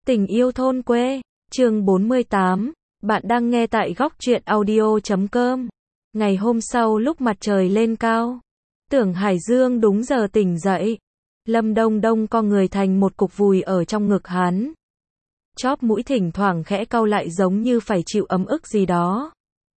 Tình yêu thôn quê, chương 48, bạn đang nghe tại góc truyện audio.com. Ngày hôm sau lúc mặt trời lên cao, Tưởng Hải Dương đúng giờ tỉnh dậy. Lâm Đông Đông co người thành một cục vùi ở trong ngực hắn. Chóp mũi thỉnh thoảng khẽ cau lại giống như phải chịu ấm ức gì đó.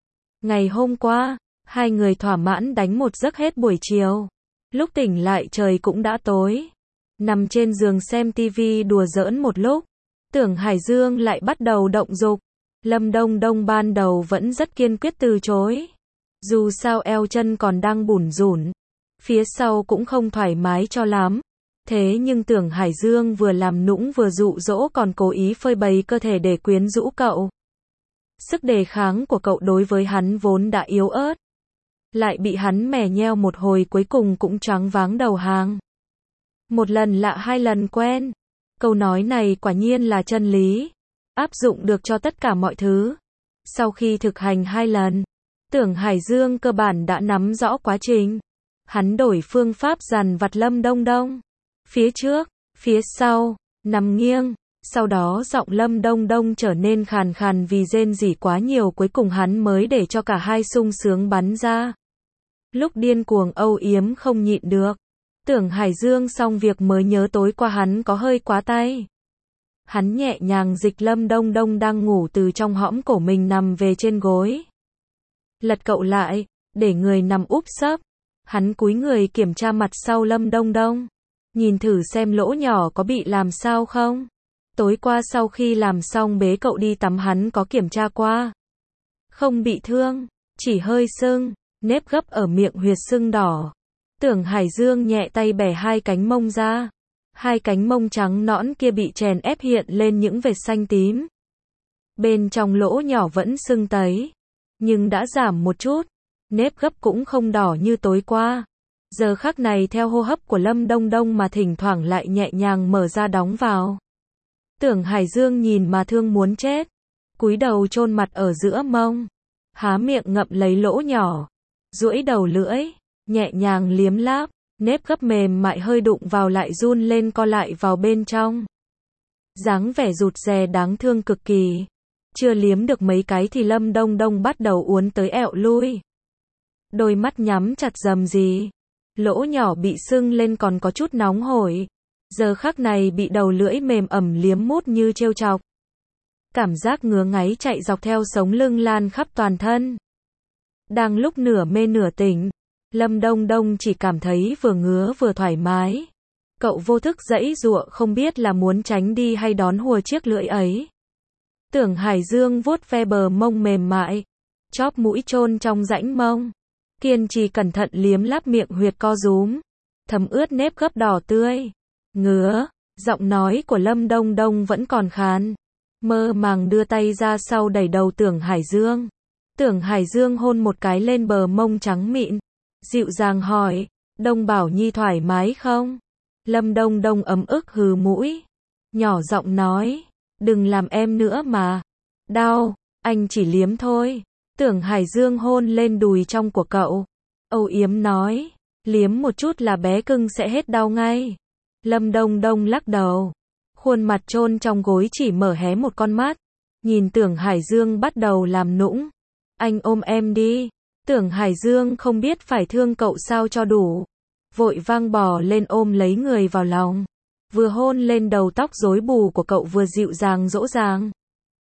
Ngày hôm qua, hai người thỏa mãn đánh một giấc hết buổi chiều. Lúc tỉnh lại trời cũng đã tối. Nằm trên giường xem tivi đùa giỡn một lúc, Tưởng Hải Dương lại bắt đầu động dục. Lâm Đông Đông ban đầu vẫn rất kiên quyết từ chối. Dù sao eo chân còn đang bủn rủn, phía sau cũng không thoải mái cho lắm. Thế nhưng Tưởng Hải Dương vừa làm nũng vừa dụ dỗ còn cố ý phơi bày cơ thể để quyến rũ cậu. Sức đề kháng của cậu đối với hắn vốn đã yếu ớt, lại bị hắn mè nheo một hồi cuối cùng cũng choáng váng đầu hàng. Một lần lạ hai lần quen. Câu nói này quả nhiên là chân lý, áp dụng được cho tất cả mọi thứ. Sau khi thực hành 2 lần, Tưởng Hải Dương cơ bản đã nắm rõ quá trình. Hắn đổi phương pháp dằn vặt Lâm Đông Đông. Phía trước, phía sau, nằm nghiêng. Sau đó giọng Lâm Đông Đông trở nên khàn khàn vì rên rỉ quá nhiều, cuối cùng hắn mới để cho cả hai sung sướng bắn ra. Lúc điên cuồng âu yếm không nhịn được, Tưởng Hải Dương xong việc mới nhớ tối qua hắn có hơi quá tay. Hắn nhẹ nhàng dịch Lâm Đông Đông đang ngủ từ trong hõm cổ mình nằm về trên gối. Lật cậu lại, để người nằm úp sấp. Hắn cúi người kiểm tra mặt sau Lâm Đông Đông. Nhìn thử xem lỗ nhỏ có bị làm sao không. Tối qua sau khi làm xong bế cậu đi tắm hắn có kiểm tra qua. Không bị thương, chỉ hơi sưng, nếp gấp ở miệng huyệt sưng đỏ. Tưởng Hải Dương nhẹ tay bẻ hai cánh mông ra. Hai cánh mông trắng nõn kia bị chèn ép hiện lên những vệt xanh tím. Bên trong lỗ nhỏ vẫn sưng tấy, nhưng đã giảm một chút. Nếp gấp cũng không đỏ như tối qua. Giờ khắc này theo hô hấp của Lâm Đông Đông mà thỉnh thoảng lại nhẹ nhàng mở ra đóng vào. Tưởng Hải Dương nhìn mà thương muốn chết. Cúi đầu chôn mặt ở giữa mông, há miệng ngậm lấy lỗ nhỏ, duỗi đầu lưỡi, nhẹ nhàng liếm láp. Nếp gấp mềm mại hơi đụng vào lại run lên co lại vào bên trong. Dáng vẻ rụt rè đáng thương cực kỳ. Chưa liếm được mấy cái thì Lâm Đông Đông bắt đầu uốn tới ẹo lui. Đôi mắt nhắm chặt rầm rì. Lỗ nhỏ bị sưng lên còn có chút nóng hổi. Giờ khắc này bị đầu lưỡi mềm ẩm liếm mút như trêu chọc. Cảm giác ngứa ngáy chạy dọc theo sống lưng lan khắp toàn thân. Đang lúc nửa mê nửa tỉnh, Lâm Đông Đông chỉ cảm thấy vừa ngứa vừa thoải mái. Cậu vô thức giãy giụa không biết là muốn tránh đi hay đón hùa chiếc lưỡi ấy. Tưởng Hải Dương vuốt ve bờ mông mềm mại, chóp mũi chôn trong rãnh mông, kiên trì cẩn thận liếm láp miệng huyệt co rúm, thấm ướt nếp gấp đỏ tươi. Ngứa, giọng nói của Lâm Đông Đông vẫn còn khàn. Mơ màng đưa tay ra sau đẩy đầu Tưởng Hải Dương. Tưởng Hải Dương hôn một cái lên bờ mông trắng mịn, dịu dàng hỏi, Đông Bảo Nhi thoải mái không? Lâm Đông Đông ấm ức hừ mũi, nhỏ giọng nói, đừng làm em nữa mà. Đau, anh chỉ liếm thôi. Tưởng Hải Dương hôn lên đùi trong của cậu, âu yếm nói, liếm một chút là bé cưng sẽ hết đau ngay. Lâm Đông Đông lắc đầu, khuôn mặt chôn trong gối chỉ mở hé một con mắt, nhìn Tưởng Hải Dương bắt đầu làm nũng. Anh ôm em đi. Tưởng Hải Dương không biết phải thương cậu sao cho đủ, vội vang bò lên ôm lấy người vào lòng, vừa hôn lên đầu tóc rối bù của cậu vừa dịu dàng dỗ dàng.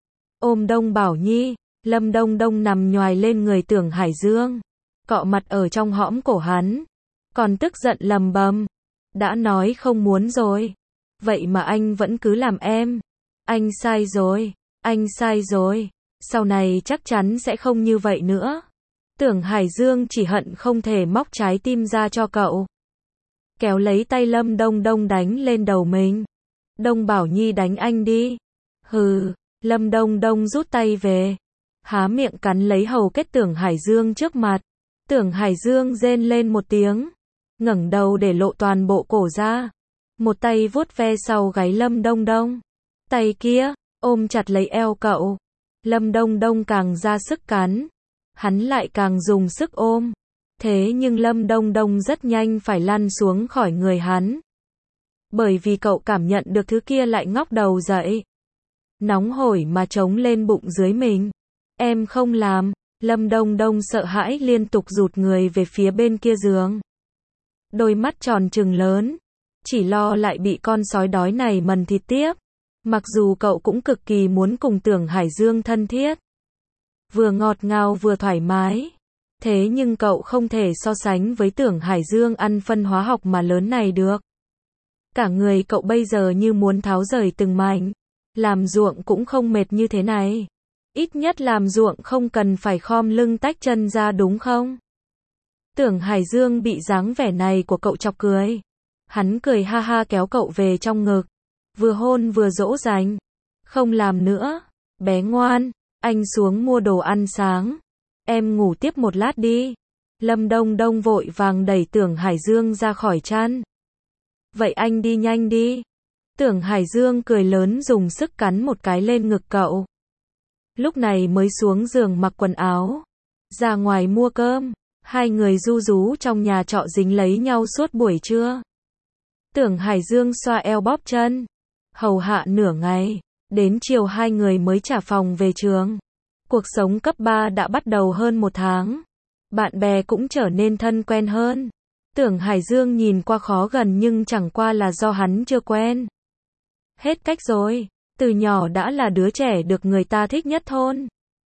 Ôm Đông Bảo Nhi, Lâm Đông Đông nằm nhoài lên người Tưởng Hải Dương, cọ mặt ở trong hõm cổ hắn, còn tức giận lầm bầm, đã nói không muốn rồi, vậy mà anh vẫn cứ làm em. Anh sai rồi, anh sai rồi, sau này chắc chắn sẽ không như vậy nữa. Tưởng Hải Dương chỉ hận không thể móc trái tim ra cho cậu. Kéo lấy tay Lâm Đông Đông đánh lên đầu mình. Đông Bảo Nhi đánh anh đi. Hừ, Lâm Đông Đông rút tay về, há miệng cắn lấy hầu kết Tưởng Hải Dương trước mặt. Tưởng Hải Dương rên lên một tiếng, ngẩng đầu để lộ toàn bộ cổ ra. Một tay vuốt ve sau gáy Lâm Đông Đông, tay kia ôm chặt lấy eo cậu. Lâm Đông Đông càng ra sức cắn, hắn lại càng dùng sức ôm. Thế nhưng Lâm Đông Đông rất nhanh phải lăn xuống khỏi người hắn. Bởi vì cậu cảm nhận được thứ kia lại ngóc đầu dậy. nóng hổi mà trống lên bụng dưới mình. Em không làm. Lâm Đông Đông sợ hãi liên tục rụt người về phía bên kia giường. Đôi mắt tròn trừng lớn, chỉ lo lại bị con sói đói này mần thịt tiếp. Mặc dù cậu cũng cực kỳ muốn cùng Tưởng Hải Dương thân thiết, vừa ngọt ngào vừa thoải mái. Thế nhưng cậu không thể so sánh với Tưởng Hải Dương ăn phân hóa học mà lớn này được. Cả người cậu bây giờ như muốn tháo rời từng mảnh. Làm ruộng cũng không mệt như thế này. Ít nhất làm ruộng không cần phải khom lưng tách chân ra đúng không? Tưởng Hải Dương bị dáng vẻ này của cậu chọc cười. Hắn cười ha ha kéo cậu về trong ngực. Vừa hôn vừa dỗ dành. Không làm nữa. Bé ngoan, anh xuống mua đồ ăn sáng. Em ngủ tiếp một lát đi. Lâm Đông Đông vội vàng đẩy Tưởng Hải Dương ra khỏi chăn. Vậy anh đi nhanh đi. Tưởng Hải Dương cười lớn dùng sức cắn một cái lên ngực cậu. Lúc này mới xuống giường mặc quần áo. Ra ngoài mua cơm. Hai người ru rú trong nhà trọ dính lấy nhau suốt buổi trưa. Tưởng Hải Dương xoa eo bóp chân. Hầu hạ nửa ngày. Đến chiều hai người mới trả phòng về trường. Cuộc sống cấp 3 đã bắt đầu hơn một tháng. Bạn bè cũng trở nên thân quen hơn. Tưởng Hải Dương nhìn qua khó gần nhưng chẳng qua là do hắn chưa quen. Hết cách rồi. Từ nhỏ đã là đứa trẻ được người ta thích nhất thôn.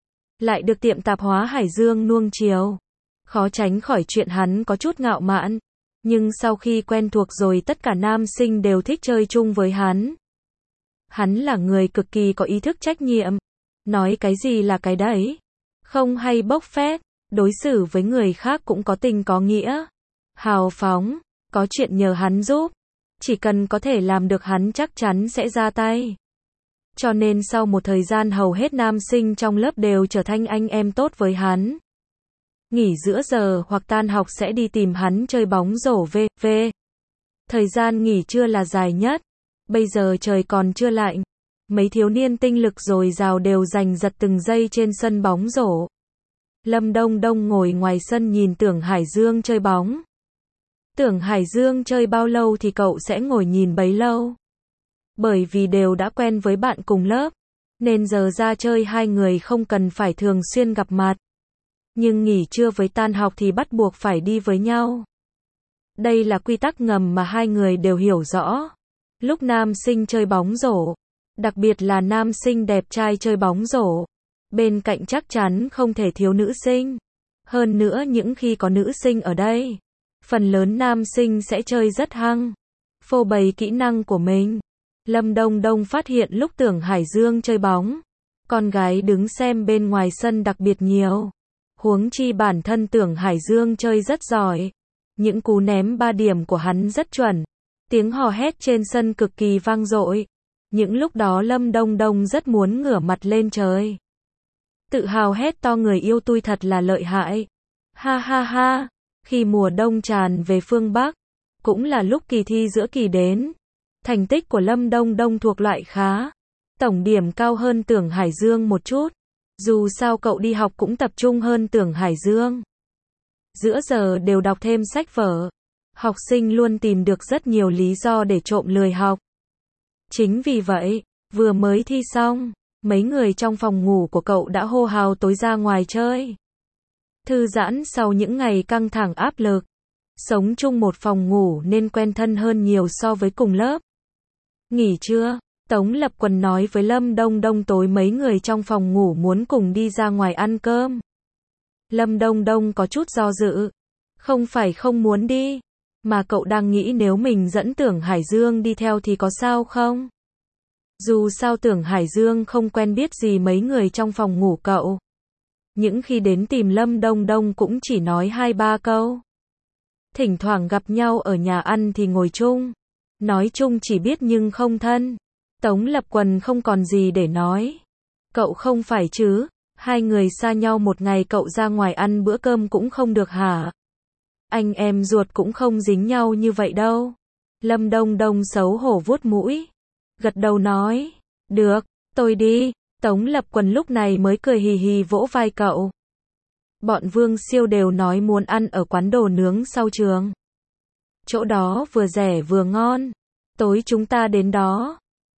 Lại được tiệm tạp hóa Hải Dương nuông chiều. Khó tránh khỏi chuyện hắn có chút ngạo mạn. Nhưng sau khi quen thuộc rồi tất cả nam sinh đều thích chơi chung với hắn. Hắn là người cực kỳ có ý thức trách nhiệm. Nói cái gì là cái đấy. Không hay bốc phét. Đối xử với người khác cũng có tình có nghĩa. Hào phóng. Có chuyện nhờ hắn giúp. Chỉ cần có thể làm được hắn chắc chắn sẽ ra tay. Cho nên sau một thời gian hầu hết nam sinh trong lớp đều trở thành anh em tốt với hắn. Nghỉ giữa giờ hoặc tan học sẽ đi tìm hắn chơi bóng rổ v.v. Thời gian nghỉ trưa là dài nhất. Bây giờ trời còn chưa lạnh. Mấy thiếu niên tinh lực dồi dào đều giành giật từng giây trên sân bóng rổ. Lâm Đông Đông ngồi ngoài sân nhìn Tưởng Hải Dương chơi bóng. Tưởng Hải Dương chơi bao lâu thì cậu sẽ ngồi nhìn bấy lâu. Bởi vì đều đã quen với bạn cùng lớp, nên giờ ra chơi hai người không cần phải thường xuyên gặp mặt. Nhưng nghỉ trưa với tan học thì bắt buộc phải đi với nhau. Đây là quy tắc ngầm mà hai người đều hiểu rõ. Lúc nam sinh chơi bóng rổ, đặc biệt là nam sinh đẹp trai chơi bóng rổ, bên cạnh chắc chắn không thể thiếu nữ sinh. Hơn nữa những khi có nữ sinh ở đây, phần lớn nam sinh sẽ chơi rất hăng, phô bày kỹ năng của mình. Lâm Đông Đông phát hiện lúc Tưởng Hải Dương chơi bóng, con gái đứng xem bên ngoài sân đặc biệt nhiều. Huống chi bản thân Tưởng Hải Dương chơi rất giỏi. Những cú ném 3 điểm của hắn rất chuẩn. Tiếng hò hét trên sân cực kỳ vang dội. Những lúc đó Lâm Đông Đông rất muốn ngửa mặt lên trời. Tự hào hét to người yêu tôi thật là lợi hại. Ha ha ha. Khi mùa đông tràn về phương Bắc, cũng là lúc kỳ thi giữa kỳ đến. Thành tích của Lâm Đông Đông thuộc loại khá. Tổng điểm cao hơn Tưởng Hải Dương một chút. Dù sao cậu đi học cũng tập trung hơn Tưởng Hải Dương. Giữa giờ đều đọc thêm sách vở. Học sinh luôn tìm được rất nhiều lý do để trộm lười học. Chính vì vậy, vừa mới thi xong, mấy người trong phòng ngủ của cậu đã hô hào tối ra ngoài chơi. Thư giãn sau những ngày căng thẳng áp lực. Sống chung một phòng ngủ nên quen thân hơn nhiều so với cùng lớp. Nghỉ trưa, Tống Lập Quần nói với Lâm Đông Đông tối mấy người trong phòng ngủ muốn cùng đi ra ngoài ăn cơm. Lâm Đông Đông có chút do dự. Không phải không muốn đi, mà cậu đang nghĩ nếu mình dẫn Tưởng Hải Dương đi theo thì có sao không? Dù sao Tưởng Hải Dương không quen biết gì mấy người trong phòng ngủ cậu. Những khi đến tìm Lâm Đông Đông cũng chỉ nói 2-3 câu. Thỉnh thoảng gặp nhau ở nhà ăn thì ngồi chung. Nói chung chỉ biết nhưng không thân. Tống Lập Quần không còn gì để nói. Cậu không phải chứ, hai người xa nhau một ngày cậu ra ngoài ăn bữa cơm cũng không được hả? Anh em ruột cũng không dính nhau như vậy đâu. Lâm Đông Đông xấu hổ vuốt mũi. Gật đầu nói, được, tôi đi. Tống Lập Quần lúc này mới cười hì hì vỗ vai cậu. Bọn Vương Siêu đều nói muốn ăn ở quán đồ nướng sau trường. Chỗ đó vừa rẻ vừa ngon. Tối chúng ta đến đó.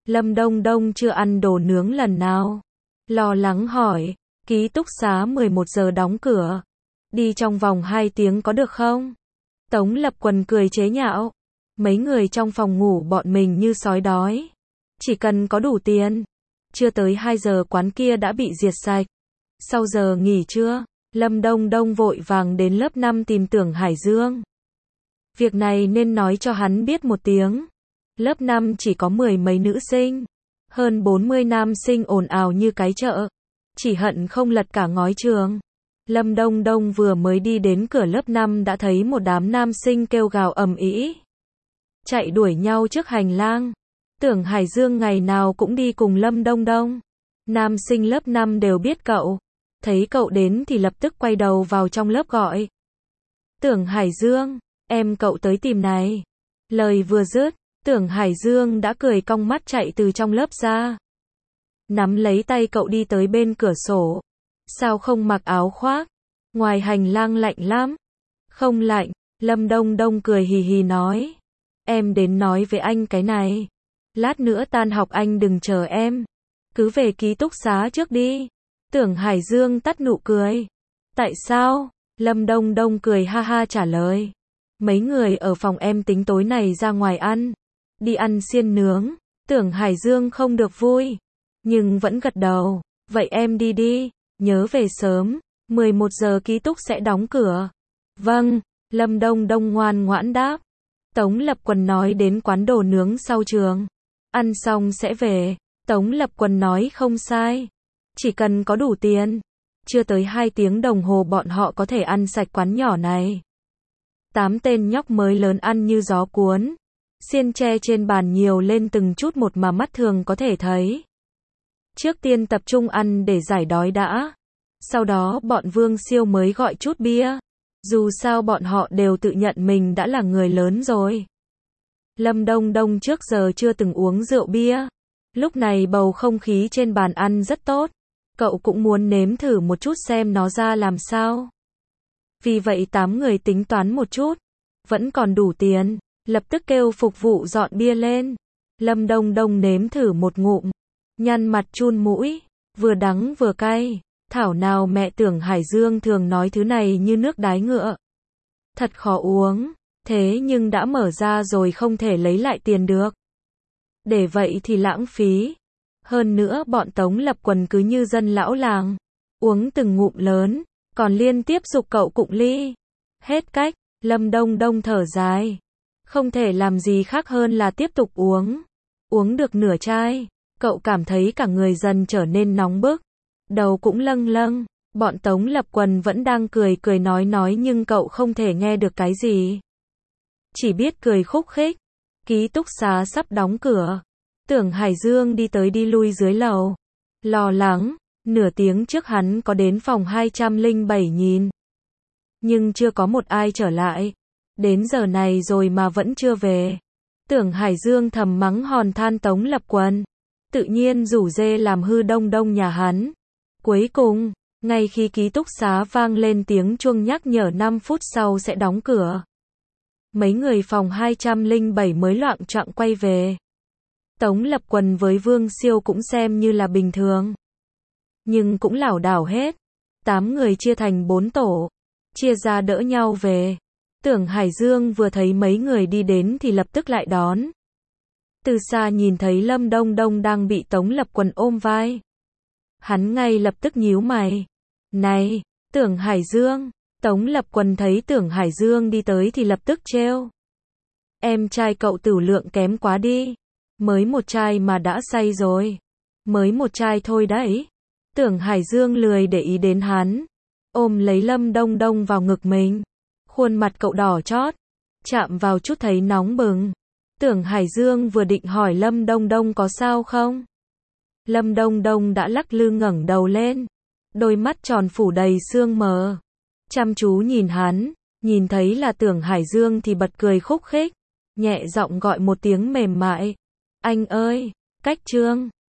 Lâm Đông Đông chưa ăn đồ nướng lần nào. Lo lắng hỏi, ký túc xá 11 giờ đóng cửa. Đi trong vòng 2 tiếng có được không? Tống Lập Quần cười chế nhạo. Mấy người trong phòng ngủ bọn mình như sói đói. Chỉ cần có đủ tiền. Chưa tới 2 giờ quán kia đã bị diệt sạch. Sau giờ nghỉ trưa, Lâm Đông Đông vội vàng đến lớp 5 tìm Tưởng Hải Dương. Việc này nên nói cho hắn biết một tiếng. Lớp 5 chỉ có 10 mấy nữ sinh. Hơn 40 nam sinh ồn ào như cái chợ. Chỉ hận không lật cả ngói trường. Lâm Đông Đông vừa mới đi đến cửa lớp 5 đã thấy một đám nam sinh kêu gào ầm ĩ, chạy đuổi nhau trước hành lang. Tưởng Hải Dương ngày nào cũng đi cùng Lâm Đông Đông. Nam sinh lớp 5 đều biết cậu. Thấy cậu đến thì lập tức quay đầu vào trong lớp gọi. Tưởng Hải Dương, em cậu tới tìm này. Lời vừa dứt, Tưởng Hải Dương đã cười cong mắt chạy từ trong lớp ra. Nắm lấy tay cậu đi tới bên cửa sổ. Sao không mặc áo khoác? Ngoài hành lang lạnh lắm. Không lạnh, Lâm Đông Đông cười hì hì nói. Em đến nói với anh cái này. Lát nữa tan học anh đừng chờ em. Cứ về ký túc xá trước đi. Tưởng Hải Dương tắt nụ cười. Tại sao? Lâm Đông Đông cười ha ha trả lời. Mấy người ở phòng em tính tối này ra ngoài ăn. Đi ăn xiên nướng. Tưởng Hải Dương không được vui. Nhưng vẫn gật đầu. Vậy em đi đi. Nhớ về sớm. 11 giờ ký túc sẽ đóng cửa. Vâng. Lâm Đông Đông ngoan ngoãn đáp. Tống Lập Quần nói đến quán đồ nướng sau trường. Ăn xong sẽ về. Tống Lập Quần nói không sai. Chỉ cần có đủ tiền. Chưa tới 2 tiếng đồng hồ bọn họ có thể ăn sạch quán nhỏ này. 8 tên nhóc mới lớn ăn như gió cuốn. Xiên tre trên bàn nhiều lên từng chút một mà mắt thường có thể thấy. Trước tiên tập trung ăn để giải đói đã. Sau đó bọn Vương Siêu mới gọi chút bia. Dù sao bọn họ đều tự nhận mình đã là người lớn rồi. Lâm Đông Đông trước giờ chưa từng uống rượu bia. Lúc này bầu không khí trên bàn ăn rất tốt. Cậu cũng muốn nếm thử một chút xem nó ra làm sao. Vì vậy 8 người tính toán một chút. Vẫn còn đủ tiền. Lập tức kêu phục vụ dọn bia lên. Lâm Đông Đông nếm thử một ngụm. Nhăn mặt chun mũi. Vừa đắng vừa cay. Thảo nào mẹ Tưởng Hải Dương thường nói thứ này như nước đái ngựa. Thật khó uống. Thế nhưng đã mở ra rồi không thể lấy lại tiền được. Để vậy thì lãng phí. Hơn nữa bọn Tống Lập Quần cứ như dân lão làng. Uống từng ngụm lớn. Còn liên tiếp giục cậu cụng ly. Hết cách. Lâm Đông Đông thở dài. Không thể làm gì khác hơn là tiếp tục uống. Uống được nửa chai. Cậu cảm thấy cả người dần trở nên nóng bức. Đầu cũng lâng lâng. Bọn Tống Lập Quần vẫn đang cười cười nói nhưng cậu không thể nghe được cái gì. Chỉ biết cười khúc khích. Ký túc xá sắp đóng cửa. Tưởng Hải Dương đi tới đi lui dưới lầu. Lo lắng. Nửa tiếng trước hắn có đến phòng 207 nhìn. Nhưng chưa có một ai trở lại. Đến giờ này rồi mà vẫn chưa về. Tưởng Hải Dương thầm mắng hòn than Tống Lập Quần. Tự nhiên rủ dê làm hư Đông Đông nhà hắn. Cuối cùng, ngay khi ký túc xá vang lên tiếng chuông nhắc nhở 5 phút sau sẽ đóng cửa. Mấy người phòng 207 mới loạng choạng quay về. Tống Lập Quần với Vương Siêu cũng xem như là bình thường. Nhưng cũng lảo đảo hết. 8 người chia thành 4 tổ. Chia ra đỡ nhau về. Tưởng Hải Dương vừa thấy mấy người đi đến thì lập tức lại đón. Từ xa nhìn thấy Lâm Đông Đông đang bị Tống Lập Quần ôm vai. Hắn ngay lập tức nhíu mày. Này, Tưởng Hải Dương. Tống Lập Quần thấy Tưởng Hải Dương đi tới thì lập tức trêu. Em trai cậu tửu lượng kém quá đi. Mới một chai mà đã say rồi. Mới một chai thôi đấy. Tưởng Hải Dương lười để ý đến hắn. Ôm lấy Lâm Đông Đông vào ngực mình. Khuôn mặt cậu đỏ chót. Chạm vào chút thấy nóng bừng. Tưởng Hải Dương vừa định hỏi Lâm Đông Đông có sao không. Lâm Đông Đông đã lắc lư ngẩng đầu lên. Đôi mắt tròn phủ đầy sương mờ. Chăm chú nhìn hắn. Nhìn thấy là Tưởng Hải Dương thì bật cười khúc khích. Nhẹ giọng gọi một tiếng mềm mại. Anh ơi, cách trương.